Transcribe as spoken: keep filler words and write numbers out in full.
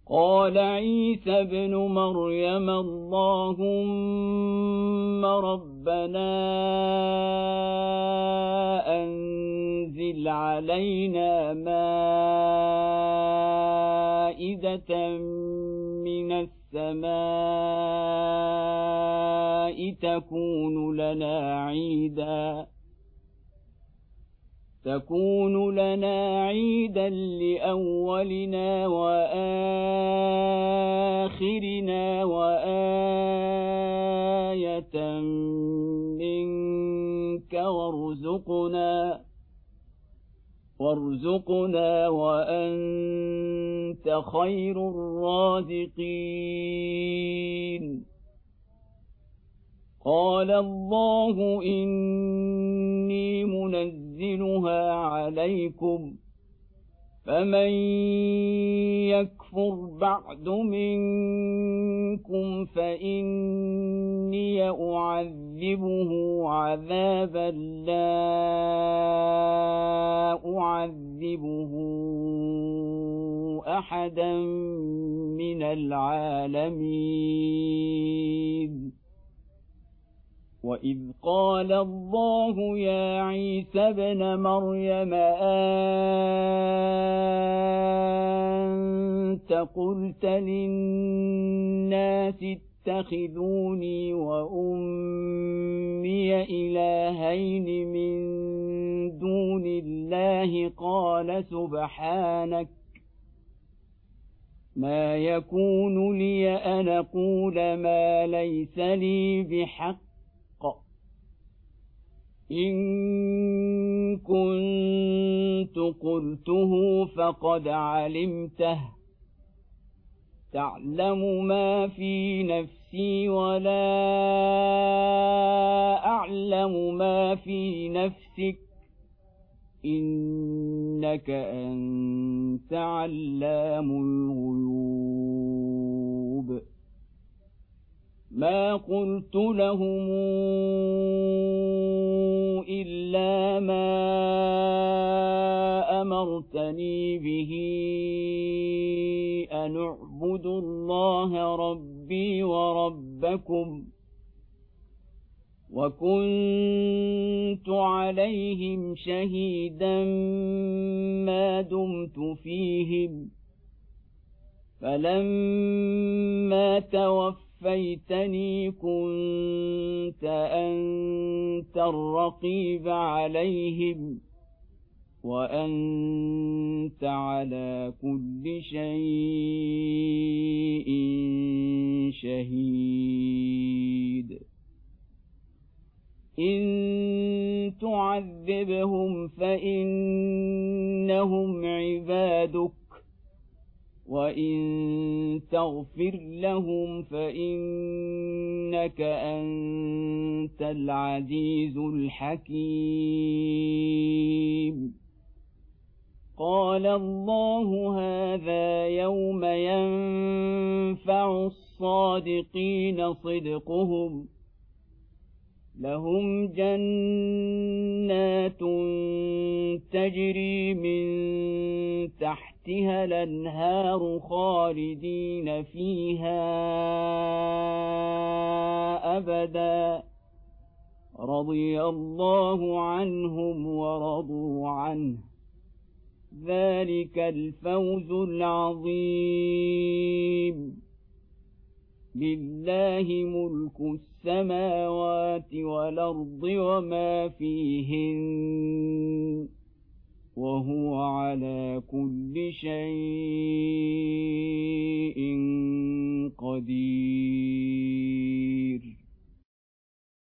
قال عيسى ابن مريم اللهم ربنا أنزل علينا مائدة من السماء تكون لنا عيدا تكون لنا عيدا لأولنا وآخرنا وآية منك وارزقنا وارزقنا وأنت خير الرازقين. قال الله إني منزلها عليكم فمن يكفر بعد منكم فإني أعذبه عذابا لا أعذبه أحدا من العالمين. وإذ قال الله يا عيسى ابن مريم أنت قلت للناس اتخذوني وأمي إلهين من دون الله قال سبحانك ما يكون لي أن أقول ما ليس لي بحق إن كنت قلته فقد علمته تعلم ما في نفسي ولا أعلم ما في نفسك إنك أنت علام الغيوب. ما قلت لهم إلا ما أمرتني به أن اعبدوا الله ربي وربكم وكنت عليهم شهيدا ما دمت فيهم فلما توفيتني فيتني كنت أنت الرقيب عليهم وأنت على كل شيء شهيد. إن تعذبهم فإنهم عبادك وإن تغفر لهم فإنك أنت العزيز الحكيم. قال الله هذا يوم ينفع الصادقين صدقهم لهم جنات تجري من تحتها الأنهار خالدين فيها أبدا رضي الله عنهم ورضوا عنه ذلك الفوز العظيم. لله ملك السماوات والأرض وما فيهن وهو على كل شيء